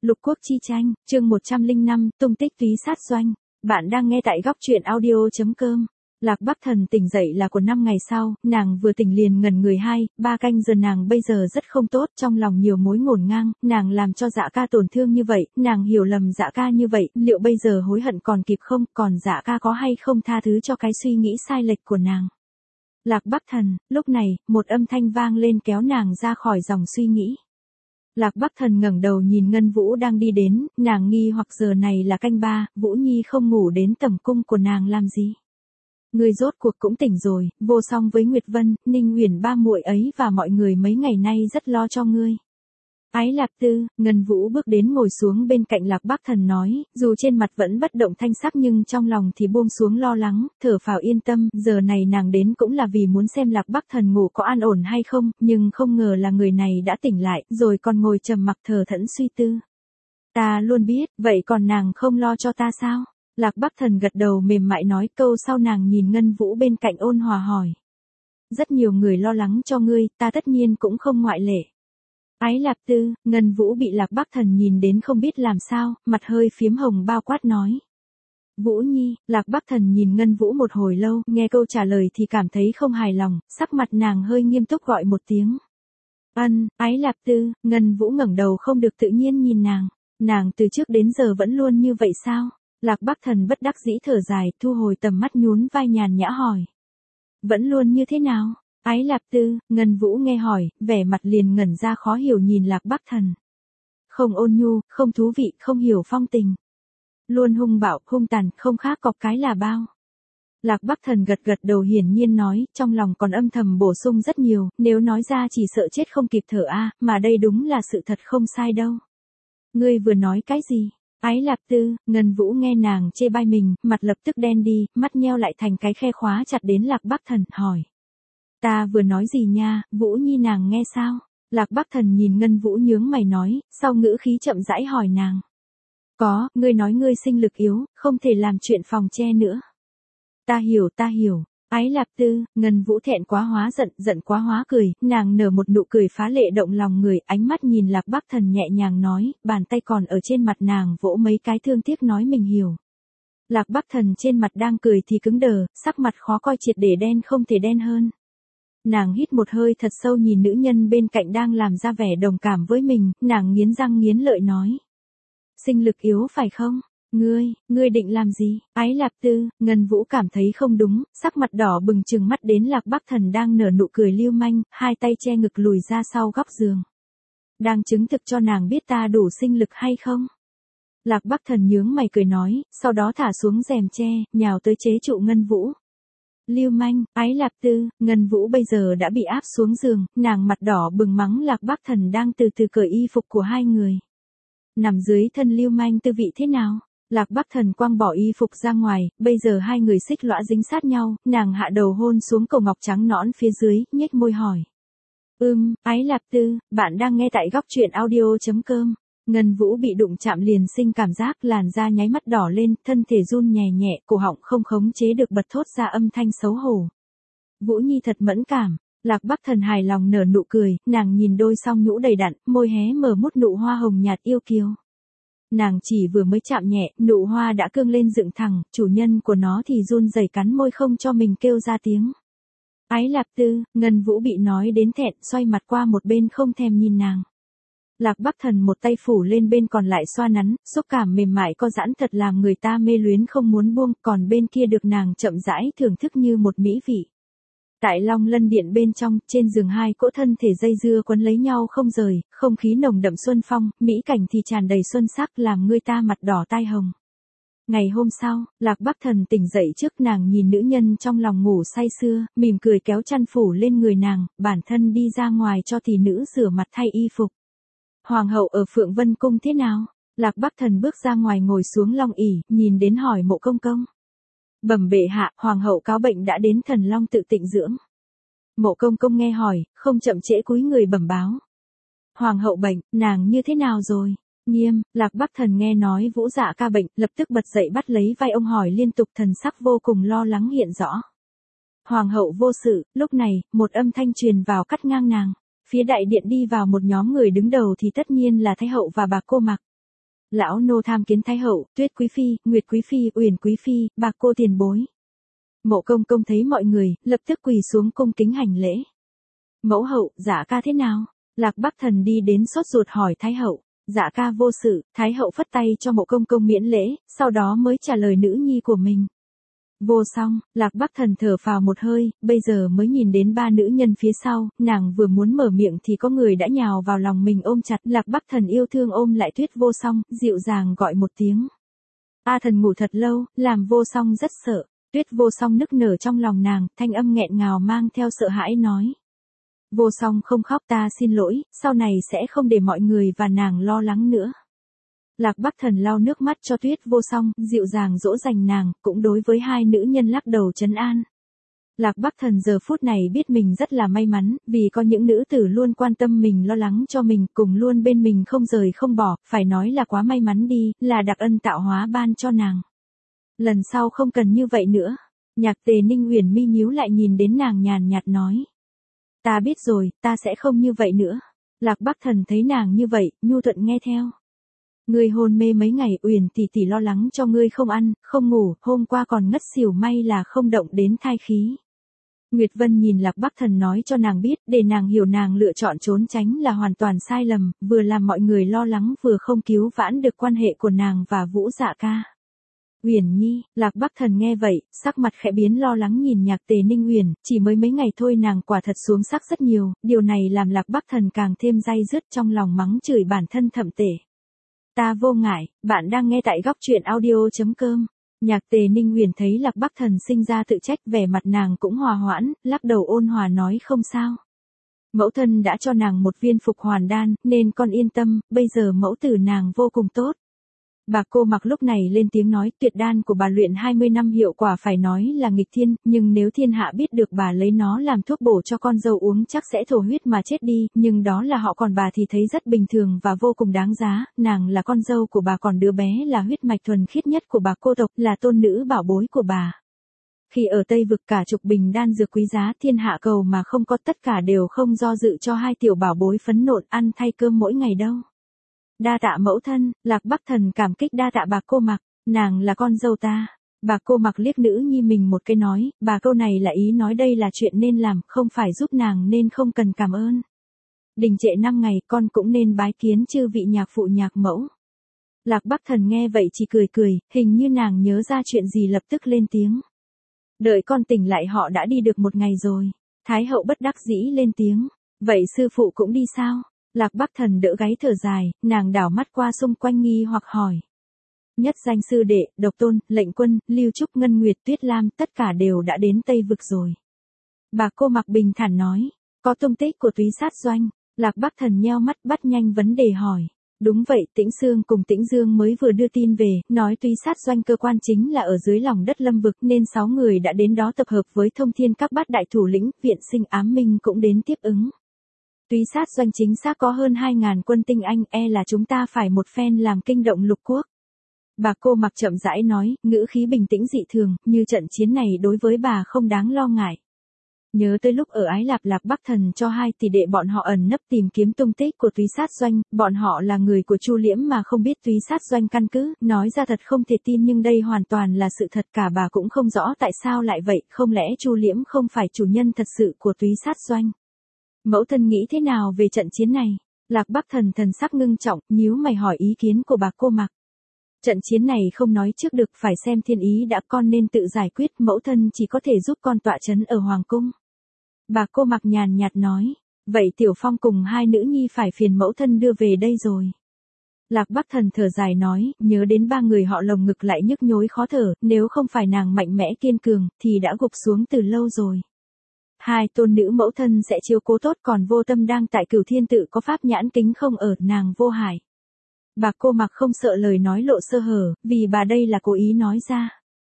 Lục quốc chi tranh, chương 105, tung tích túy sát doanh. Bạn đang nghe tại góc truyện audio.com. Lạc Bắc Thần tỉnh dậy là của 5 ngày sau, nàng vừa tỉnh liền ngẩn người 2-3 canh giờ. Nàng bây giờ rất không tốt, trong lòng nhiều mối ngổn ngang, nàng làm cho Dạ ca tổn thương như vậy, nàng hiểu lầm Dạ ca như vậy, liệu bây giờ hối hận còn kịp không, còn Dạ ca có hay không tha thứ cho cái suy nghĩ sai lệch của nàng. Lạc Bắc Thần, lúc này, một âm thanh vang lên kéo nàng ra khỏi dòng suy nghĩ. Lạc Bắc Thần ngẩng đầu nhìn Ngân Vũ đang đi đến, nàng nghi hoặc giờ này là canh 3, Vũ Nhi không ngủ đến tầm cung của nàng làm gì. Ngươi rốt cuộc cũng tỉnh rồi, vô song với Nguyệt Vân, Ninh Uyển ba muội ấy và mọi người mấy ngày nay rất lo cho ngươi. Ái Lạp Tư, Ngân Vũ bước đến ngồi xuống bên cạnh Lạc Bắc Thần nói, dù trên mặt vẫn bất động thanh sắc nhưng trong lòng thì buông xuống lo lắng, thở phào yên tâm, giờ này nàng đến cũng là vì muốn xem Lạc Bắc Thần ngủ có an ổn hay không, nhưng không ngờ là người này đã tỉnh lại, rồi còn ngồi trầm mặc thờ thẫn suy tư. Ta luôn biết, vậy còn nàng không lo cho ta sao? Lạc Bắc Thần gật đầu mềm mại nói, câu sau nàng nhìn Ngân Vũ bên cạnh ôn hòa hỏi. Rất nhiều người lo lắng cho ngươi, ta tất nhiên cũng không ngoại lệ. Ái Lạp Tư, Ngân Vũ bị Lạc Bắc Thần nhìn đến không biết làm sao, mặt hơi phiếm hồng bao quát nói. Vũ Nhi, Lạc Bắc Thần nhìn Ngân Vũ một hồi lâu, nghe câu trả lời thì cảm thấy không hài lòng, sắc mặt nàng hơi nghiêm túc gọi một tiếng. Ái Lạp Tư, Ngân Vũ ngẩng đầu không được tự nhiên nhìn nàng từ trước đến giờ vẫn luôn như vậy sao? Lạc Bắc Thần bất đắc dĩ thở dài, thu hồi tầm mắt nhún vai nhàn nhã hỏi. Vẫn luôn như thế nào? Ái Lạp Tư, Ngân Vũ nghe hỏi, vẻ mặt liền ngẩn ra khó hiểu nhìn Lạc Bắc Thần. Không ôn nhu, không thú vị, không hiểu phong tình. Luôn hung bạo, hung tàn, không khác cọp cái là bao. Lạc Bắc Thần gật gật đầu hiển nhiên nói, trong lòng còn âm thầm bổ sung rất nhiều, nếu nói ra chỉ sợ chết không kịp thở mà đây đúng là sự thật không sai đâu. Ngươi vừa nói cái gì? Ái Lạp Tư, Ngân Vũ nghe nàng chê bai mình, mặt lập tức đen đi, mắt nheo lại thành cái khe khóa chặt đến Lạc Bắc Thần, hỏi. Ta vừa nói gì nha, Vũ Nhi nàng nghe sao? Lạc Bắc Thần nhìn Ngân Vũ nhướng mày nói, sau ngữ khí chậm rãi hỏi nàng. Có, ngươi nói ngươi sinh lực yếu, không thể làm chuyện phòng che nữa. Ta hiểu. Ái Lạp Tư, Ngân Vũ thẹn quá hóa giận quá hóa cười, nàng nở một nụ cười phá lệ động lòng người, ánh mắt nhìn Lạc Bắc Thần nhẹ nhàng nói, bàn tay còn ở trên mặt nàng vỗ mấy cái thương tiếc nói mình hiểu. Lạc Bắc Thần trên mặt đang cười thì cứng đờ, sắc mặt khó coi triệt để đen không thể đen hơn. Nàng hít một hơi thật sâu nhìn nữ nhân bên cạnh đang làm ra vẻ đồng cảm với mình, nàng nghiến răng nghiến lợi nói. Sinh lực yếu phải không? Ngươi định làm gì? Ái Lạp Tư, Ngân Vũ cảm thấy không đúng, sắc mặt đỏ bừng trừng mắt đến Lạc Bắc Thần đang nở nụ cười lưu manh, hai tay che ngực lùi ra sau góc giường. Đang chứng thực cho nàng biết ta đủ sinh lực hay không? Lạc Bắc Thần nhướng mày cười nói, sau đó thả xuống rèm che, nhào tới chế trụ Ngân Vũ. Lưu manh, Ái Lạp Tư, Ngân Vũ bây giờ đã bị áp xuống giường, nàng mặt đỏ bừng mắng Lạc Bắc Thần đang từ từ cởi y phục của hai người. Nằm dưới thân lưu manh tư vị thế nào? Lạc Bắc Thần quăng bỏ y phục ra ngoài, bây giờ hai người xích lõa dính sát nhau, nàng hạ đầu hôn xuống cầu ngọc trắng nõn phía dưới, nhếch môi hỏi. Ái Lạp Tư, bạn đang nghe tại góc truyện audio.com. Ngân Vũ bị đụng chạm liền sinh cảm giác làn da nháy mắt đỏ lên, thân thể run nhẹ nhẹ, cổ họng không khống chế được bật thốt ra âm thanh xấu hổ. Vũ Nhi thật mẫn cảm. Lạc Bắc Thần hài lòng nở nụ cười, nàng nhìn đôi song nhũ đầy đặn, môi hé mở mút nụ hoa hồng nhạt yêu kiều. Nàng chỉ vừa mới chạm nhẹ, nụ hoa đã cương lên dựng thẳng, chủ nhân của nó thì run rẩy cắn môi không cho mình kêu ra tiếng. Ái Lạp Tư, Ngân Vũ bị nói đến thẹn, xoay mặt qua một bên không thèm nhìn nàng. Lạc Bắc Thần một tay phủ lên bên còn lại xoa nắn, xúc cảm mềm mại co giãn thật làm người ta mê luyến không muốn buông, còn bên kia được nàng chậm rãi thưởng thức như một mỹ vị. Tại Long Lân Điện bên trong, trên giường hai cỗ thân thể dây dưa quấn lấy nhau không rời, không khí nồng đậm xuân phong, mỹ cảnh thì tràn đầy xuân sắc làm người ta mặt đỏ tai hồng. Ngày hôm sau, Lạc Bắc Thần tỉnh dậy trước nàng nhìn nữ nhân trong lòng ngủ say sưa, mỉm cười kéo chăn phủ lên người nàng, bản thân đi ra ngoài cho thị nữ rửa mặt thay y phục. Hoàng hậu ở Phượng Vân Cung thế nào? Lạc Bắc Thần bước ra ngoài ngồi xuống long ỷ, nhìn đến hỏi Mộ Công Công. Bẩm bệ hạ, hoàng hậu cáo bệnh đã đến Thần Long tự tịnh dưỡng. Mộ Công Công nghe hỏi, không chậm trễ cúi người bẩm báo. Hoàng hậu bệnh, nàng như thế nào rồi? Nghiêm, Lạc Bắc Thần nghe nói Vũ Dạ ca bệnh, lập tức bật dậy bắt lấy vai ông hỏi liên tục, thần sắc vô cùng lo lắng hiện rõ. Hoàng hậu vô sự, lúc này, một âm thanh truyền vào cắt ngang nàng. Phía đại điện đi vào một nhóm người đứng đầu thì tất nhiên là Thái hậu và bà cô Mặc. Lão nô tham kiến Thái hậu, Tuyết quý phi, Nguyệt quý phi, Uyển quý phi, bạc cô tiền bối. Mộ công công thấy mọi người, lập tức quỳ xuống cung kính hành lễ. Mẫu hậu, dạ ca thế nào? Lạc Bắc Thần đi đến sốt ruột hỏi Thái hậu. Dạ ca vô sự, Thái hậu phất tay cho mộ công công miễn lễ, sau đó mới trả lời nữ nhi của mình. Vô song, Lạc Bắc Thần thở phào một hơi, bây giờ mới nhìn đến ba nữ nhân phía sau, nàng vừa muốn mở miệng thì có người đã nhào vào lòng mình ôm chặt. Lạc Bắc Thần yêu thương ôm lại Tuyết Vô Song, dịu dàng gọi một tiếng. A Thần ngủ thật lâu, làm Vô Song rất sợ. Tuyết Vô Song nức nở trong lòng nàng, thanh âm nghẹn ngào mang theo sợ hãi nói. Vô Song không khóc, ta xin lỗi, sau này sẽ không để mọi người và nàng lo lắng nữa. Lạc Bắc Thần lau nước mắt cho Tuyết Vô Song, dịu dàng dỗ dành nàng, cũng đối với hai nữ nhân lắc đầu trấn an. Lạc Bắc Thần giờ phút này biết mình rất là may mắn, vì có những nữ tử luôn quan tâm mình, lo lắng cho mình, cùng luôn bên mình không rời không bỏ, phải nói là quá may mắn đi, là đặc ân tạo hóa ban cho nàng. Lần sau không cần như vậy nữa. Nhạc Tề Ninh Uyển mi nhíu lại nhìn đến nàng nhàn nhạt nói. Ta biết rồi, ta sẽ không như vậy nữa. Lạc Bắc Thần thấy nàng như vậy, nhu thuận nghe theo. Ngươi hôn mê mấy ngày, Uyển tỷ tỷ lo lắng cho ngươi không ăn, không ngủ, hôm qua còn ngất xỉu, may là không động đến thai khí. Nguyệt Vân nhìn Lạc Bắc Thần nói cho nàng biết, để nàng hiểu nàng lựa chọn trốn tránh là hoàn toàn sai lầm, vừa làm mọi người lo lắng vừa không cứu vãn được quan hệ của nàng và Vũ Dạ ca. Uyển nhi, Lạc Bắc Thần nghe vậy, sắc mặt khẽ biến, lo lắng nhìn Nhạc Tề Ninh Uyển, chỉ mới mấy ngày thôi nàng quả thật xuống sắc rất nhiều, điều này làm Lạc Bắc Thần càng thêm day dứt trong lòng, mắng chửi bản thân thậm tệ. Ta vô ngại, bạn đang nghe tại góc truyện audio.com. Nhạc Tề Ninh Uyển thấy Lạc Bắc Thần sinh ra tự trách, vẻ mặt nàng cũng hòa hoãn, lắc đầu ôn hòa nói không sao. Mẫu thân đã cho nàng một viên phục hoàn đan, nên con yên tâm, bây giờ mẫu tử nàng vô cùng tốt. Bà cô Mặc lúc này lên tiếng nói, tuyệt đan của bà luyện 20 năm hiệu quả phải nói là nghịch thiên, nhưng nếu thiên hạ biết được bà lấy nó làm thuốc bổ cho con dâu uống chắc sẽ thổ huyết mà chết đi, nhưng đó là họ, còn bà thì thấy rất bình thường và vô cùng đáng giá, nàng là con dâu của bà, còn đứa bé là huyết mạch thuần khiết nhất của bà cô tộc, là tôn nữ bảo bối của bà. Khi ở Tây Vực cả chục bình đan dược quý giá thiên hạ cầu mà không có, tất cả đều không do dự cho hai tiểu bảo bối phấn nộn ăn thay cơm mỗi ngày đâu. Đa tạ mẫu thân, Lạc Bắc Thần cảm kích đa tạ bà cô Mặc, nàng là con dâu ta. Bà cô Mặc liếc nữ nhi mình một cái nói, bà câu này là ý nói đây là chuyện nên làm, không phải giúp nàng nên không cần cảm ơn. Đình trệ 5 ngày, con cũng nên bái kiến chư vị nhạc phụ nhạc mẫu. Lạc Bắc Thần nghe vậy chỉ cười cười, hình như nàng nhớ ra chuyện gì lập tức lên tiếng. Đợi con tỉnh lại họ đã đi được một ngày rồi. Thái hậu bất đắc dĩ lên tiếng, vậy sư phụ cũng đi sao? Lạc Bắc Thần đỡ gáy thở dài, nàng đảo mắt qua xung quanh nghi hoặc hỏi. Nhất danh sư đệ, Độc Tôn, Lệnh Quân, Lưu Trúc, Ngân Nguyệt, Tuyết Lam, tất cả đều đã đến Tây Vực rồi. Bà cô Mặc bình thản nói, có tung tích của Túy Sát Doanh. Lạc Bắc Thần nheo mắt bắt nhanh vấn đề hỏi. Đúng vậy, Tĩnh Sương cùng Tĩnh Dương mới vừa đưa tin về, nói Túy Sát Doanh cơ quan chính là ở dưới lòng đất Lâm Vực, nên 6 người đã đến đó tập hợp với Thông Thiên các bát đại thủ lĩnh, Viện Sinh Ám Minh cũng đến tiếp ứng. Túy Sát Doanh chính xác có hơn 2.000 quân tinh anh, là chúng ta phải một phen làm kinh động lục quốc. Bà cô Mặc chậm rãi nói, ngữ khí bình tĩnh dị thường, như trận chiến này đối với bà không đáng lo ngại. Nhớ tới lúc ở Ái Lạp, Lạc Bắc Thần cho hai tỷ đệ bọn họ ẩn nấp tìm kiếm tung tích của Túy Sát Doanh, bọn họ là người của Chu Liễm mà không biết Túy Sát Doanh căn cứ, nói ra thật không thể tin nhưng đây hoàn toàn là sự thật, cả bà cũng không rõ tại sao lại vậy, không lẽ Chu Liễm không phải chủ nhân thật sự của Túy Sát Doanh? Mẫu thân nghĩ thế nào về trận chiến này? Lạc Bắc Thần thần sắc ngưng trọng, nhíu mày hỏi ý kiến của bà cô Mặc. Trận chiến này không nói trước được, phải xem thiên ý đã, con nên tự giải quyết, mẫu thân chỉ có thể giúp con tọa trấn ở Hoàng Cung. Bà cô Mặc nhàn nhạt nói, vậy Tiểu Phong cùng hai nữ nhi phải phiền mẫu thân đưa về đây rồi. Lạc Bắc Thần thở dài nói, nhớ đến ba người họ lồng ngực lại nhức nhối khó thở, nếu không phải nàng mạnh mẽ kiên cường, thì đã gục xuống từ lâu rồi. Hai tôn nữ mẫu thân sẽ chiếu cố tốt, còn Vô Tâm đang tại Cửu Thiên Tự có pháp nhãn kính không ở, nàng vô hại. Bà cô Mặc không sợ lời nói lộ sơ hở, vì bà đây là cố ý nói ra.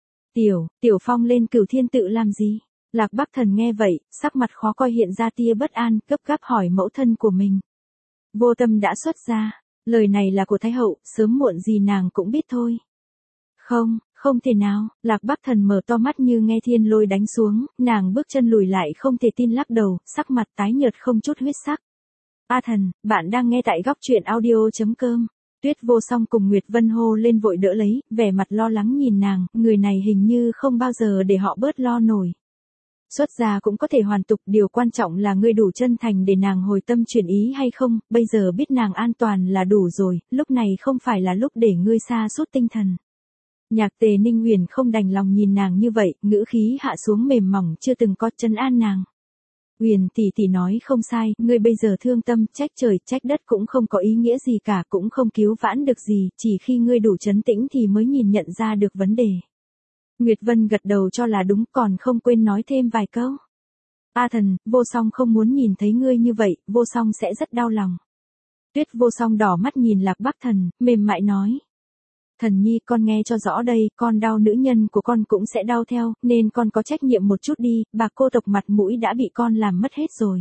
Tiểu Phong lên Cửu Thiên Tự làm gì? Lạc Bắc Thần nghe vậy, sắc mặt khó coi hiện ra tia bất an, gấp gáp hỏi mẫu thân của mình. Vô Tâm đã xuất ra, lời này là của Thái hậu, sớm muộn gì nàng cũng biết thôi. Không thể nào, Lạc Bắc Thần mở to mắt như nghe thiên lôi đánh xuống, nàng bước chân lùi lại không thể tin lắc đầu, sắc mặt tái nhợt không chút huyết sắc. A Thần, bạn đang nghe tại góc truyện audio.com. Tuyết Vô Song cùng Nguyệt Vân hô lên vội đỡ lấy, vẻ mặt lo lắng nhìn nàng, người này hình như không bao giờ để họ bớt lo nổi. Xuất gia cũng có thể hoàn tục, điều quan trọng là ngươi đủ chân thành để nàng hồi tâm chuyển ý hay không, bây giờ biết nàng an toàn là đủ rồi, lúc này không phải là lúc để ngươi sa sút tinh thần. Nhạc Tề Ninh Huyền không đành lòng nhìn nàng như vậy, ngữ khí hạ xuống mềm mỏng chưa từng có trấn an nàng. Huyền tỷ tỷ nói không sai, ngươi bây giờ thương tâm, trách trời trách đất cũng không có ý nghĩa gì cả, cũng không cứu vãn được gì, chỉ khi ngươi đủ trấn tĩnh thì mới nhìn nhận ra được vấn đề. Nguyệt Vân gật đầu cho là đúng, còn không quên nói thêm vài câu. A Thần, Vô Song không muốn nhìn thấy ngươi như vậy, Vô Song sẽ rất đau lòng. Tuyết Vô Song đỏ mắt nhìn Lạc Bắc Thần, mềm mại nói. Thần nhi, con nghe cho rõ đây, con đau nữ nhân của con cũng sẽ đau theo, nên con có trách nhiệm một chút đi, bà cô tộc mặt mũi đã bị con làm mất hết rồi.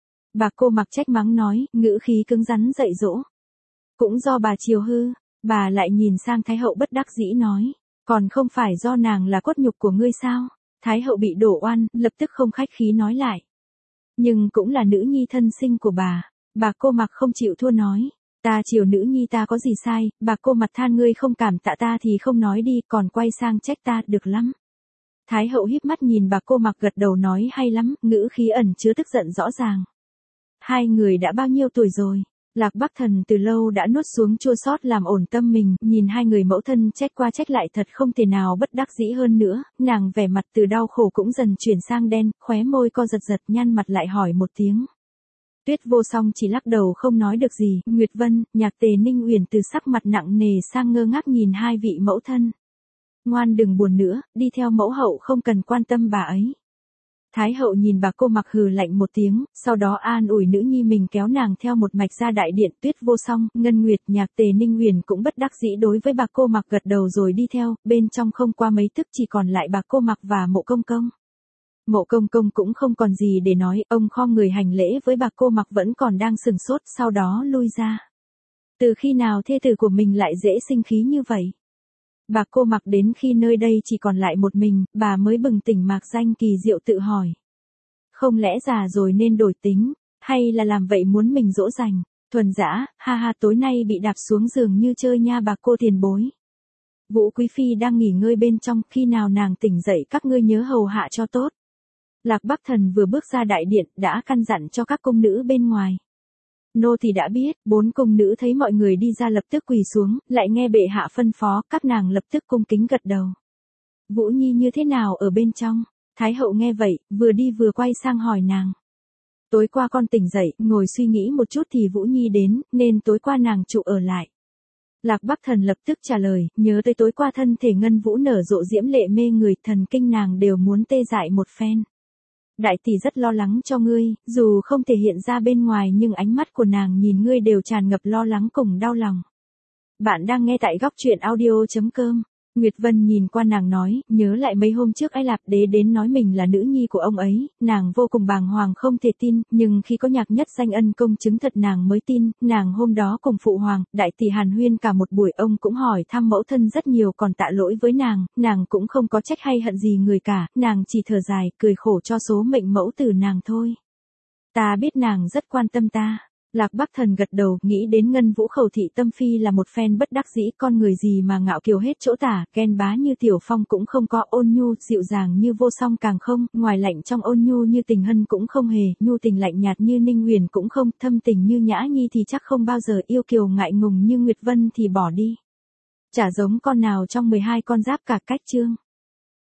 Bà cô mặc trách mắng nói, ngữ khí cứng rắn dạy dỗ. Cũng do bà chiều hư, bà lại nhìn sang Thái hậu bất đắc dĩ nói, còn không phải do nàng là cốt nhục của ngươi sao? Thái hậu bị đổ oan, lập tức không khách khí nói lại. Nhưng cũng là nữ nhi thân sinh của bà cô mặc không chịu thua nói. Ta chiều nữ nhi ta có gì sai, bà cô mặt than ngươi không cảm tạ ta thì không nói đi, còn quay sang trách ta, được lắm. Thái hậu híp mắt nhìn bà cô mặc gật đầu nói hay lắm, ngữ khí ẩn chứa tức giận rõ ràng. Hai người đã bao nhiêu tuổi rồi? Lạc Bắc Thần từ lâu đã nuốt xuống chua xót làm ổn tâm mình, nhìn hai người mẫu thân trách qua trách lại thật không thể nào bất đắc dĩ hơn nữa, nàng vẻ mặt từ đau khổ cũng dần chuyển sang đen, khóe môi co giật giật, nhăn mặt lại hỏi một tiếng. Tuyết Vô Song chỉ lắc đầu không nói được gì, Nguyệt Vân, Nhạc Tề Ninh Uyển từ sắc mặt nặng nề sang ngơ ngác nhìn hai vị mẫu thân. Ngoan đừng buồn nữa, đi theo mẫu hậu không cần quan tâm bà ấy. Thái hậu nhìn bà cô mặc hừ lạnh một tiếng, sau đó an ủi nữ nhi mình kéo nàng theo một mạch ra đại điện. Tuyết Vô Song, Ngân Nguyệt, Nhạc Tề Ninh Uyển cũng bất đắc dĩ đối với bà cô mặc gật đầu rồi đi theo, bên trong không qua mấy tức chỉ còn lại bà cô mặc và Mộ Công Công. Mộ Công Công cũng không còn gì để nói, ông khom người hành lễ với bà cô mặc vẫn còn đang sừng sốt, sau đó lui ra. Từ khi nào thê tử của mình lại dễ sinh khí như vậy? Bà cô mặc đến khi nơi đây chỉ còn lại một mình, bà mới bừng tỉnh Mạc Danh kỳ diệu tự hỏi. Không lẽ già rồi nên đổi tính, hay là làm vậy muốn mình dỗ dành, thuần dã, ha ha tối nay bị đạp xuống giường như chơi nha bà cô tiền bối. Vũ Quý Phi đang nghỉ ngơi bên trong, khi nào nàng tỉnh dậy các ngươi nhớ hầu hạ cho tốt. Lạc Bắc Thần vừa bước ra đại điện, đã căn dặn cho các cung nữ bên ngoài. Nô thì đã biết, 4 cung nữ thấy mọi người đi ra lập tức quỳ xuống, lại nghe bệ hạ phân phó, các nàng lập tức cung kính gật đầu. Vũ Nhi như thế nào ở bên trong? Thái hậu nghe vậy, vừa đi vừa quay sang hỏi nàng. Tối qua con tỉnh dậy, ngồi suy nghĩ một chút thì Vũ Nhi đến, nên tối qua nàng trụ ở lại. Lạc Bắc Thần lập tức trả lời, nhớ tới tối qua thân thể Ngân Vũ nở rộ diễm lệ mê người, thần kinh nàng đều muốn tê dại một phen. Đại tỷ rất lo lắng cho ngươi, dù không thể hiện ra bên ngoài nhưng ánh mắt của nàng nhìn ngươi đều tràn ngập lo lắng cùng đau lòng. Bạn đang nghe tại góc truyện audio.com. Nguyệt Vân nhìn qua nàng nói, nhớ lại mấy hôm trước Ai Lạp Đế đến nói mình là nữ nhi của ông ấy, nàng vô cùng bàng hoàng không thể tin, nhưng khi có Nhạc Nhất Danh ân công chứng thật nàng mới tin, nàng hôm đó cùng phụ hoàng, đại tỷ hàn huyên cả một buổi, ông cũng hỏi thăm mẫu thân rất nhiều còn tạ lỗi với nàng cũng không có trách hay hận gì người cả, nàng chỉ thở dài, cười khổ cho số mệnh mẫu tử nàng thôi. Ta biết nàng rất quan tâm ta. Lạc Bắc Thần gật đầu, nghĩ đến Ngân Vũ khẩu thị tâm phi là một phen bất đắc dĩ, con người gì mà ngạo kiều hết chỗ tả, ghen bá như Tiểu Phong cũng không có, ôn nhu, dịu dàng như Vô Song càng không, ngoài lạnh trong ôn nhu như Tình Hân cũng không hề, nhu tình lạnh nhạt như Ninh Huyền cũng không, thâm tình như Nhã Nhi thì chắc không bao giờ, yêu kiều ngại ngùng như Nguyệt Vân thì bỏ đi. Chả giống con nào trong 12 con giáp cả cách chương.